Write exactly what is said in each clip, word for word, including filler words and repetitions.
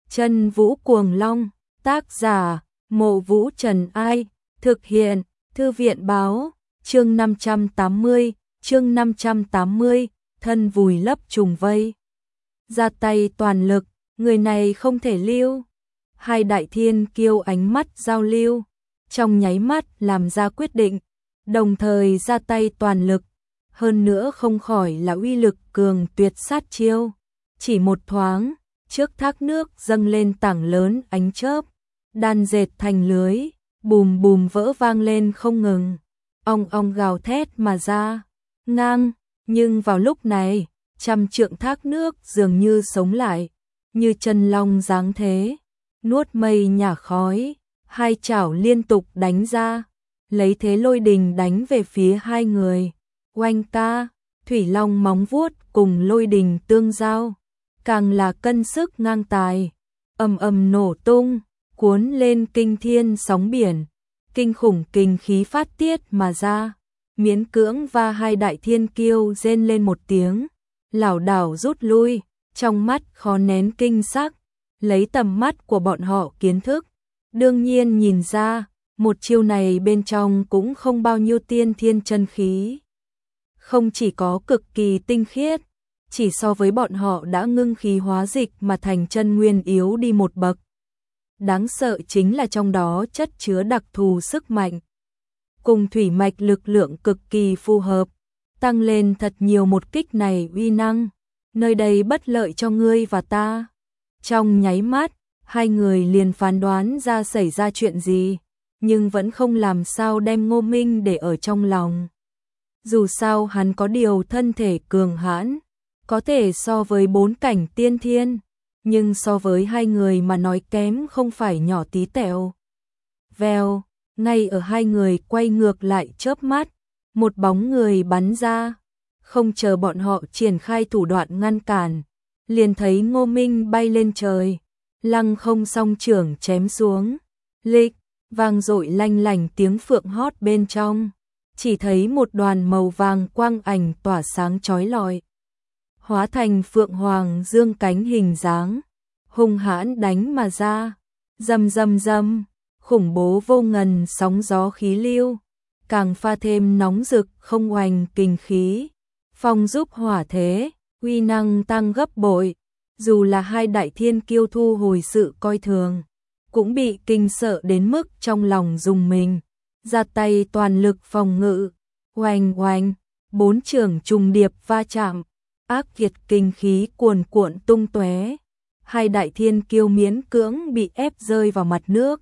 Chân Vũ Cuồng Long, tác giả, Mộ Vũ Trần Ai, thực hiện, Thư viện báo, chương năm trăm tám mươi, chương năm trăm tám mươi, thân vùi lấp trùng vây. Ra tay toàn lực, người này không thể lưu. Hai đại thiên kiêu ánh mắt giao lưu, trong nháy mắt làm ra quyết định, đồng thời ra tay toàn lực. Hơn nữa không khỏi là uy lực cường tuyệt sát chiêu. Chỉ một thoáng, trước thác nước dâng lên tảng lớn ánh chớp, đan dệt thành lưới, bùm bùm vỡ vang lên không ngừng, ong ong gào thét mà ra, ngang, nhưng vào lúc này, trăm trượng thác nước dường như sống lại, như chân long giáng thế, nuốt mây nhả khói, hai chảo liên tục đánh ra, lấy thế lôi đình đánh về phía hai người. Oanh ca, thủy long móng vuốt cùng lôi đình tương giao, càng là cân sức ngang tài, ầm ầm nổ tung, cuốn lên kinh thiên sóng biển, kinh khủng kinh khí phát tiết mà ra, miễn cưỡng va hai đại thiên kiêu rên lên một tiếng, lảo đảo rút lui, trong mắt khó nén kinh sắc, lấy tầm mắt của bọn họ kiến thức, đương nhiên nhìn ra, một chiêu này bên trong cũng không bao nhiêu tiên thiên chân khí. Không chỉ có cực kỳ tinh khiết, chỉ so với bọn họ đã ngưng khí hóa dịch mà thành chân nguyên yếu đi một bậc. Đáng sợ chính là trong đó chất chứa đặc thù sức mạnh, cùng thủy mạch lực lượng cực kỳ phù hợp, tăng lên thật nhiều một kích này uy năng, nơi đây bất lợi cho ngươi và ta. Trong nháy mắt, hai người liền phán đoán ra xảy ra chuyện gì, nhưng vẫn không làm sao đem Ngô Minh để ở trong lòng. Dù sao hắn có điều thân thể cường hãn, có thể so với bốn cảnh tiên thiên, nhưng so với hai người mà nói kém không phải nhỏ tí tẹo. Vèo, ngay ở hai người quay ngược lại chớp mắt, một bóng người bắn ra, không chờ bọn họ triển khai thủ đoạn ngăn cản, liền thấy Ngô Minh bay lên trời, lăng không song trưởng chém xuống, lịch, vang dội lanh lảnh tiếng phượng hót bên trong. Chỉ thấy một đoàn màu vàng quang ảnh tỏa sáng chói lọi, hóa thành phượng hoàng dương cánh hình dáng, hung hãn đánh mà ra, rầm rầm rầm, khủng bố vô ngần sóng gió khí lưu, càng pha thêm nóng rực không oanh kinh khí, phong giúp hỏa thế, uy năng tăng gấp bội, dù là hai đại thiên kiêu thu hồi sự coi thường, cũng bị kinh sợ đến mức trong lòng rùng mình. Ra tay toàn lực phòng ngự, oanh oanh, bốn trường trùng điệp va chạm, ác kiệt kinh khí cuồn cuộn tung tóe, hai đại thiên kiêu miễn cưỡng bị ép rơi vào mặt nước.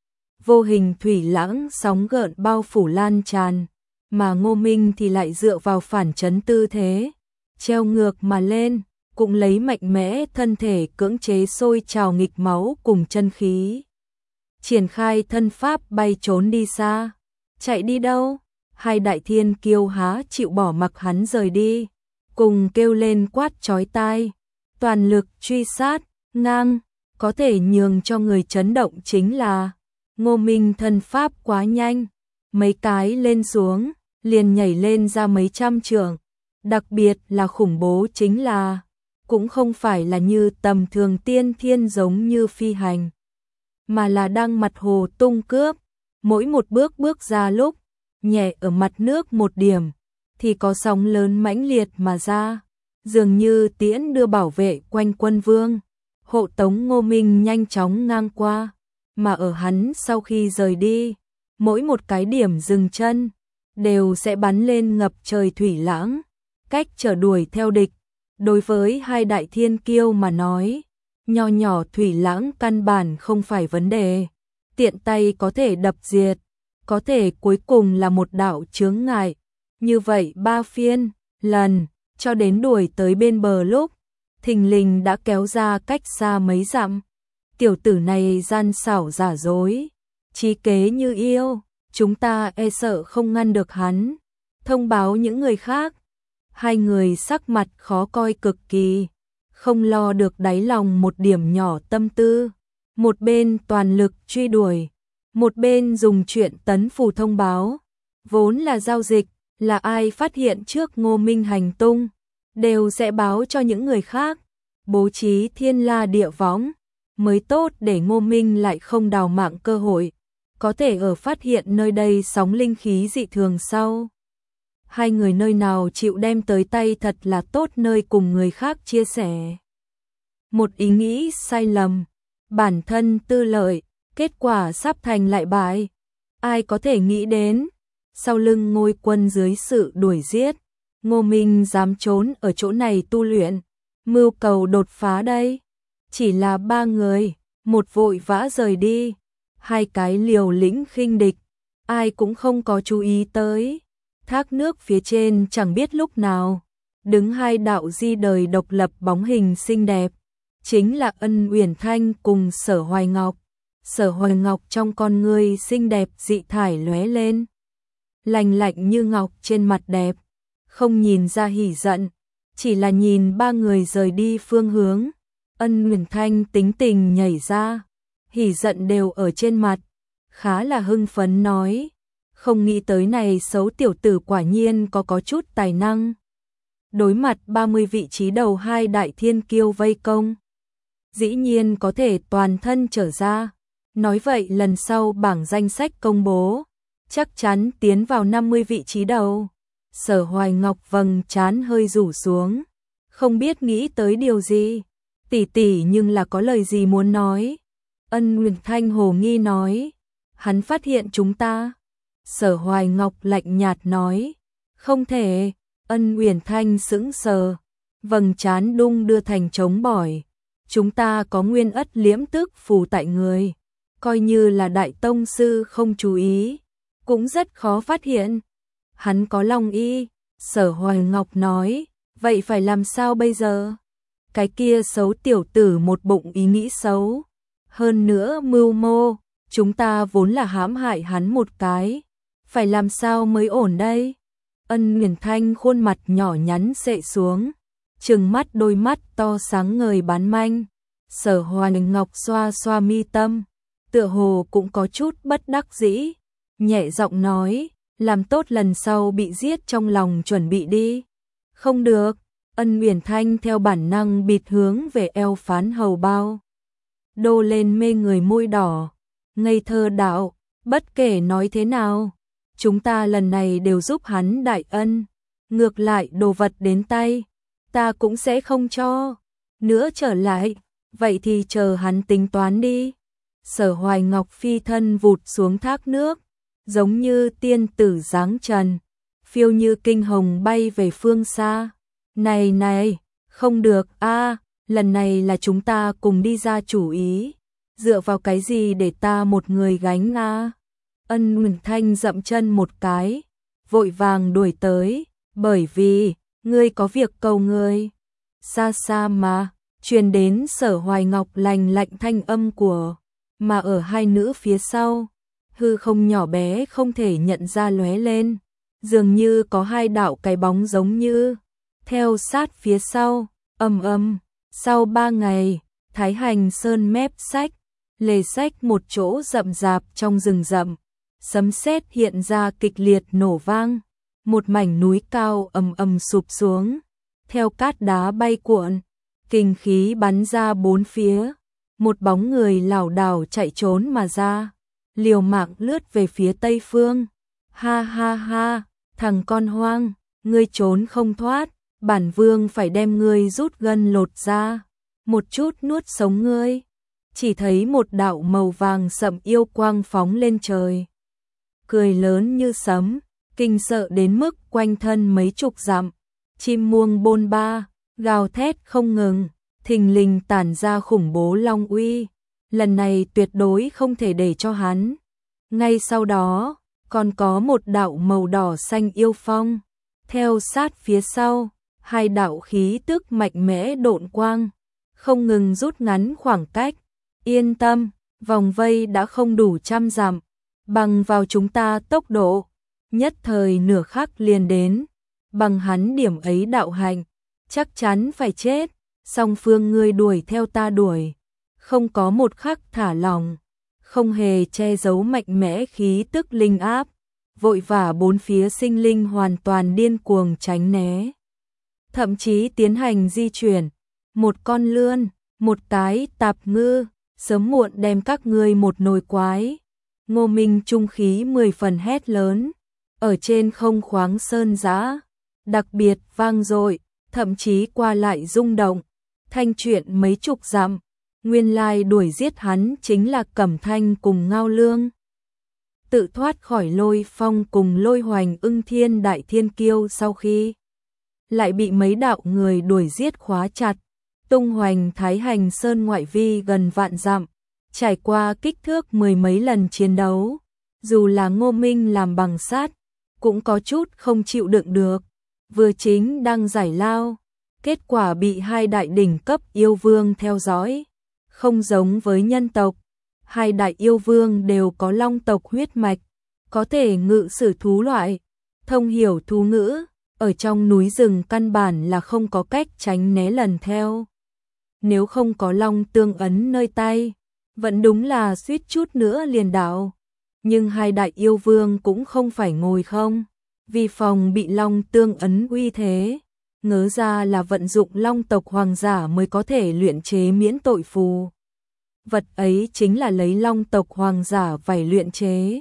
Vô hình thủy lãng sóng gợn bao phủ lan tràn, mà Ngô Minh thì lại dựa vào phản chấn tư thế, treo ngược mà lên, cũng lấy mạnh mẽ thân thể cưỡng chế sôi trào nghịch máu cùng chân khí. Triển khai thân pháp bay trốn đi xa. Chạy đi đâu? Hai đại thiên kiêu há chịu bỏ mặc hắn rời đi, cùng kêu lên quát chói tai, toàn lực truy sát, ngang, có thể nhường cho người chấn động chính là Ngô Minh thân pháp quá nhanh, mấy cái lên xuống, liền nhảy lên ra mấy trăm trượng, đặc biệt là khủng bố chính là, cũng không phải là như tầm thường tiên thiên giống như phi hành, mà là đang mặt hồ tung cướp, mỗi một bước bước ra lúc, nhẹ ở mặt nước một điểm, thì có sóng lớn mãnh liệt mà ra, dường như tiễn đưa bảo vệ quanh quân vương, hộ tống Ngô Minh nhanh chóng ngang qua, mà ở hắn sau khi rời đi, mỗi một cái điểm dừng chân, đều sẽ bắn lên ngập trời thủy lãng, cách trở đuổi theo địch. Đối với hai đại thiên kiêu mà nói, nho nhỏ thủy lãng căn bản không phải vấn đề, tiện tay có thể đập diệt, có thể cuối cùng là một đạo chướng ngại. Như vậy ba phiên, lần, cho đến đuổi tới bên bờ lúc, thình lình đã kéo ra cách xa mấy dặm. Tiểu tử này gian xảo giả dối, trí kế như yêu, chúng ta e sợ không ngăn được hắn. Thông báo những người khác, hai người sắc mặt khó coi cực kỳ, không lo được đáy lòng một điểm nhỏ tâm tư. Một bên toàn lực truy đuổi, một bên dùng chuyện tấn phù thông báo, vốn là giao dịch, là ai phát hiện trước Ngô Minh hành tung, đều sẽ báo cho những người khác, bố trí thiên la địa võng, mới tốt để Ngô Minh lại không đào mạng cơ hội, có thể ở phát hiện nơi đây sóng linh khí dị thường sau. Hai người nơi nào chịu đem tới tay thật là tốt nơi cùng người khác chia sẻ. Một ý nghĩ sai lầm, bản thân tư lợi, kết quả sắp thành lại bại. Ai có thể nghĩ đến, sau lưng Ngôi Quân dưới sự đuổi giết, Ngô Minh dám trốn ở chỗ này tu luyện, mưu cầu đột phá đây. Chỉ là ba người, một vội vã rời đi, hai cái liều lĩnh khinh địch, ai cũng không có chú ý tới. Thác nước phía trên chẳng biết lúc nào, đứng hai đạo di đời độc lập bóng hình xinh đẹp, chính là Ân Uyển Thanh cùng Sở Hoài Ngọc. Sở Hoài Ngọc trong con người xinh đẹp dị thải lóe lên, lành lạnh như ngọc trên mặt đẹp, không nhìn ra hỉ giận, chỉ là nhìn ba người rời đi phương hướng. Ân Uyển Thanh tính tình nhảy ra, hỉ giận đều ở trên mặt, khá là hưng phấn nói, không nghĩ tới này xấu tiểu tử quả nhiên có có chút tài năng. Đối mặt ba mươi vị trí đầu hai đại thiên kiêu vây công, dĩ nhiên có thể toàn thân trở ra. Nói vậy lần sau bảng danh sách công bố, chắc chắn tiến vào năm mươi vị trí đầu. Sở Hoài Ngọc vầng trán hơi rủ xuống, không biết nghĩ tới điều gì. Tỷ tỷ nhưng là có lời gì muốn nói. Ân Uyển Thanh hồ nghi nói, hắn phát hiện chúng ta. Sở Hoài Ngọc lạnh nhạt nói, không thể. Ân Uyển Thanh sững sờ, vầng trán đung đưa thành trống bỏi. Chúng ta có nguyên ất liễm tức phù tại người, coi như là đại tông sư không chú ý, cũng rất khó phát hiện. Hắn có long y. Sở Hoài Ngọc nói, vậy phải làm sao bây giờ? Cái kia xấu tiểu tử một bụng ý nghĩ xấu, hơn nữa mưu mô, chúng ta vốn là hãm hại hắn một cái, phải làm sao mới ổn đây? Ân Uyển Thanh khuôn mặt nhỏ nhắn xệ xuống, trừng mắt đôi mắt to sáng ngời bán manh. Sở Hoài Ngọc xoa xoa mi tâm, tựa hồ cũng có chút bất đắc dĩ, nhẹ giọng nói, làm tốt lần sau bị giết trong lòng chuẩn bị đi. Không được. Ân Uyển Thanh theo bản năng bịt hướng về eo phán hầu bao, đô lên mê người môi đỏ, ngây thơ đạo, bất kể nói thế nào, chúng ta lần này đều giúp hắn đại ân, ngược lại đồ vật đến tay, ta cũng sẽ không cho nữa trở lại, vậy thì chờ hắn tính toán đi. Sở Hoài Ngọc phi thân vụt xuống thác nước, giống như tiên tử giáng trần, phiêu như kinh hồng bay về phương xa. Này này, không được a, à, lần này là chúng ta cùng đi ra chủ ý, dựa vào cái gì để ta một người gánh a? À? Ân Uyển Thanh dậm chân một cái, vội vàng đuổi tới, bởi vì ngươi có việc cầu ngươi. Xa xa mà, truyền đến Sở Hoài Ngọc lành lạnh thanh âm của, mà ở hai nữ phía sau, hư không nhỏ bé không thể nhận ra lóe lên, dường như có hai đạo cái bóng giống như theo sát phía sau. Ầm ầm, sau ba ngày, Thái Hành Sơn mép sách, lề sách một chỗ rậm rạp trong rừng rậm, sấm sét hiện ra kịch liệt nổ vang, một mảnh núi cao ầm ầm sụp xuống, theo cát đá bay cuộn, kinh khí bắn ra bốn phía, một bóng người lảo đảo chạy trốn mà ra, liều mạng lướt về phía tây phương. Ha ha ha, thằng con hoang, ngươi trốn không thoát, bản vương phải đem ngươi rút gân lột ra, một chút nuốt sống ngươi. Chỉ thấy một đạo màu vàng sậm yêu quang phóng lên trời, cười lớn như sấm, kinh sợ đến mức quanh thân mấy chục dặm, chim muông bôn ba, gào thét không ngừng, thình lình tản ra khủng bố long uy, lần này tuyệt đối không thể để cho hắn. Ngay sau đó, còn có một đạo màu đỏ xanh yêu phong, theo sát phía sau, hai đạo khí tức mạnh mẽ độn quang, không ngừng rút ngắn khoảng cách. Yên tâm, vòng vây đã không đủ trăm dặm, bằng vào chúng ta tốc độ, nhất thời nửa khắc liền đến, bằng hắn điểm ấy đạo hành, chắc chắn phải chết, song phương ngươi đuổi theo ta đuổi, không có một khắc thả lỏng, không hề che giấu mạnh mẽ khí tức linh áp, vội vã bốn phía sinh linh hoàn toàn điên cuồng tránh né, thậm chí tiến hành di chuyển, một con lươn, một cái tạp ngư, sớm muộn đem các ngươi một nồi quái. Ngô Minh trung khí mười phần hét lớn, ở trên không khoáng sơn giã, đặc biệt vang dội, thậm chí qua lại rung động, thanh chuyện mấy chục dặm, nguyên lai đuổi giết hắn chính là Cẩm Thanh cùng Ngao Lương. Tự thoát khỏi Lôi Phong cùng Lôi Hoành Ưng Thiên Đại Thiên Kiêu sau khi lại bị mấy đạo người đuổi giết khóa chặt, tung hoành Thái Hành Sơn ngoại vi gần vạn dặm, trải qua kích thước mười mấy lần chiến đấu, dù là Ngô Minh làm bằng sắt, cũng có chút không chịu đựng được, vừa chính đang giải lao, kết quả bị hai đại đỉnh cấp yêu vương theo dõi, không giống với nhân tộc, hai đại yêu vương đều có long tộc huyết mạch, có thể ngự sử thú loại, thông hiểu thú ngữ, ở trong núi rừng căn bản là không có cách tránh né lần theo. Nếu không có long tương ấn nơi tay, vẫn đúng là suýt chút nữa liền đảo. Nhưng hai đại yêu vương cũng không phải ngồi không, vì phòng bị long tương ấn uy thế, ngớ ra là vận dụng long tộc hoàng giả mới có thể luyện chế miễn tội phù. Vật ấy chính là lấy long tộc hoàng giả vảy luyện chế.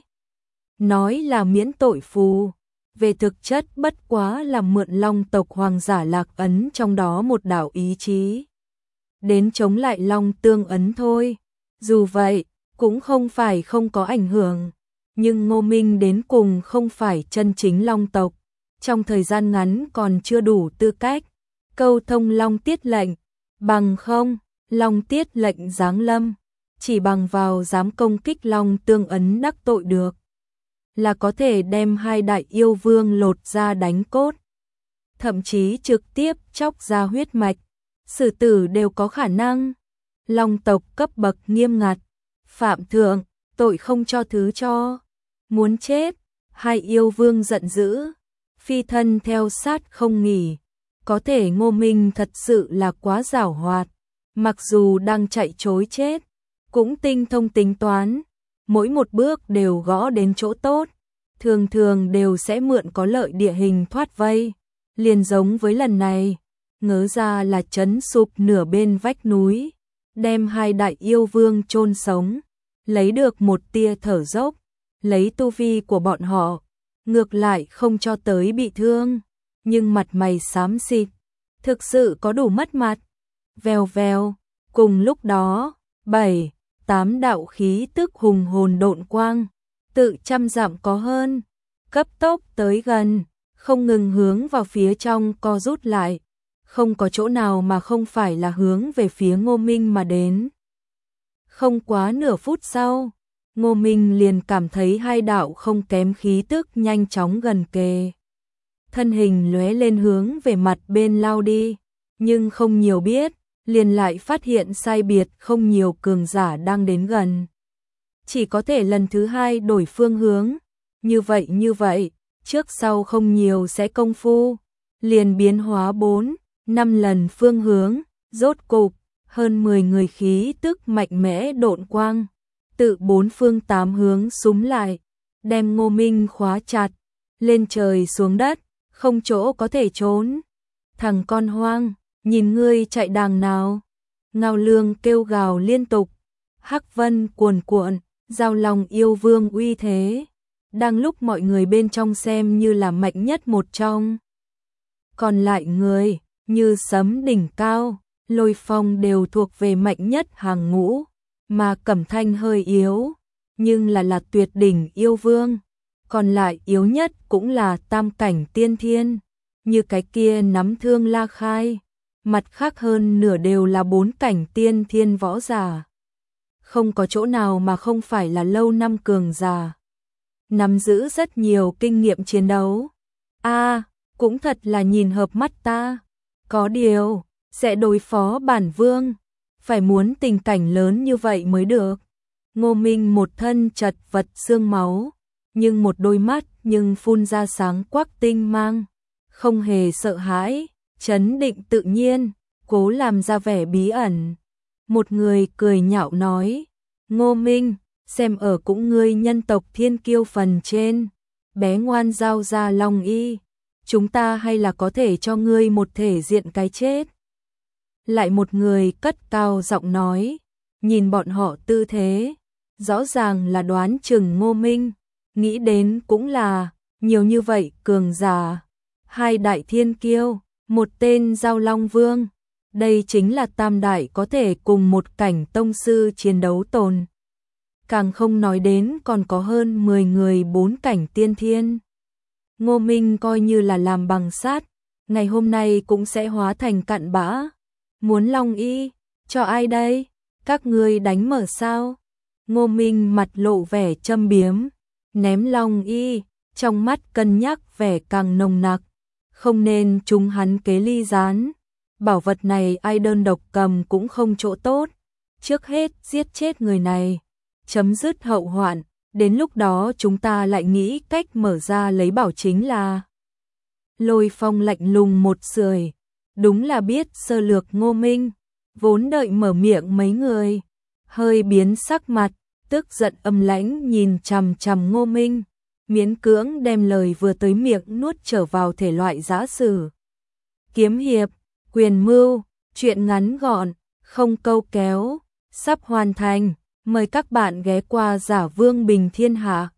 Nói là miễn tội phù, về thực chất bất quá là mượn long tộc hoàng giả lạc ấn trong đó một đạo ý chí, đến chống lại long tương ấn thôi. Dù vậy, cũng không phải không có ảnh hưởng, nhưng Ngô Minh đến cùng không phải chân chính long tộc, trong thời gian ngắn còn chưa đủ tư cách câu thông long tiết lệnh, bằng không, long tiết lệnh giáng lâm, chỉ bằng vào dám công kích long tương ấn đắc tội được, là có thể đem hai đại yêu vương lột ra đánh cốt, thậm chí trực tiếp chóc ra huyết mạch, xử tử đều có khả năng. Long tộc cấp bậc nghiêm ngặt, phạm thượng, tội không cho thứ cho, muốn chết. Hai yêu vương giận dữ, phi thân theo sát không nghỉ, có thể Ngô Minh thật sự là quá giảo hoạt, mặc dù đang chạy trối chết, cũng tinh thông tính toán, mỗi một bước đều gõ đến chỗ tốt, thường thường đều sẽ mượn có lợi địa hình thoát vây, liền giống với lần này, ngớ ra là chấn sụp nửa bên vách núi, đem hai đại yêu vương chôn sống, lấy được một tia thở dốc, lấy tu vi của bọn họ, ngược lại không cho tới bị thương, nhưng mặt mày xám xịt, thực sự có đủ mất mặt. Vèo vèo, cùng lúc đó, bảy, tám đạo khí tức hùng hồn độn quang, tự trăm dặm có hơn, cấp tốc tới gần, không ngừng hướng vào phía trong co rút lại, không có chỗ nào mà không phải là hướng về phía Ngô Minh mà đến. Không quá nửa phút sau, Ngô Minh liền cảm thấy hai đạo không kém khí tức nhanh chóng gần kề. Thân hình lóe lên hướng về mặt bên lao đi, nhưng không nhiều biết, liền lại phát hiện sai biệt không nhiều cường giả đang đến gần. Chỉ có thể lần thứ hai đổi phương hướng, như vậy như vậy, trước sau không nhiều sẽ công phu, liền biến hóa bốn, năm lần phương hướng, rốt cục, hơn mười người khí tức mạnh mẽ độn quang, tự bốn phương tám hướng xúm lại, đem Ngô Minh khóa chặt, lên trời xuống đất, không chỗ có thể trốn. Thằng con hoang, nhìn ngươi chạy đàng nào. Ngao Lương kêu gào liên tục, hắc vân cuồn cuộn, giao lòng yêu vương uy thế, đang lúc mọi người bên trong xem như là mạnh nhất một trong. Còn lại người, như sấm đỉnh cao, Lôi Phong đều thuộc về mạnh nhất hàng ngũ, mà Cẩm Thanh hơi yếu, nhưng là là tuyệt đỉnh yêu vương, còn lại yếu nhất cũng là tam cảnh tiên thiên, như cái kia nắm thương La Khai, mặt khác hơn nửa đều là bốn cảnh tiên thiên võ giả. Không có chỗ nào mà không phải là lâu năm cường giả, nắm giữ rất nhiều kinh nghiệm chiến đấu. A, cũng thật là nhìn hợp mắt ta. Có điều, sẽ đối phó bản vương, phải muốn tình cảnh lớn như vậy mới được. Ngô Minh một thân chật vật xương máu, nhưng một đôi mắt nhưng phun ra sáng quắc tinh mang, không hề sợ hãi, trấn định tự nhiên, cố làm ra vẻ bí ẩn. Một người cười nhạo nói, Ngô Minh, xem ở cũng ngươi nhân tộc thiên kiêu phần trên, bé ngoan giao ra long y, chúng ta hay là có thể cho ngươi một thể diện cái chết. Lại một người cất cao giọng nói, nhìn bọn họ tư thế, rõ ràng là đoán chừng Ngô Minh, nghĩ đến cũng là, nhiều như vậy cường giả, hai đại thiên kiêu, một tên Giao Long Vương, đây chính là tam đại có thể cùng một cảnh tông sư chiến đấu tồn. Càng không nói đến còn có hơn mười người bốn cảnh tiên thiên. Ngô Minh coi như là làm bằng sắt, ngày hôm nay cũng sẽ hóa thành cặn bã. Muốn Long Y, cho ai đây? Các ngươi đánh mở sao? Ngô Minh mặt lộ vẻ châm biếm, ném Long Y, trong mắt cân nhắc vẻ càng nồng nặc, không nên chúng hắn kế ly gián. Bảo vật này ai đơn độc cầm cũng không chỗ tốt, trước hết giết chết người này, chấm dứt hậu hoạn, đến lúc đó chúng ta lại nghĩ cách mở ra lấy bảo chính là. Lôi Phong lạnh lùng một sưởi, đúng là biết sơ lược Ngô Minh, vốn đợi mở miệng mấy người, hơi biến sắc mặt, tức giận âm lãnh nhìn chằm chằm Ngô Minh, miễn cưỡng đem lời vừa tới miệng nuốt trở vào thể loại giã sử. Kiếm hiệp, quyền mưu, chuyện ngắn gọn, không câu kéo, sắp hoàn thành, mời các bạn ghé qua Giả Vương Bình Thiên Hạ.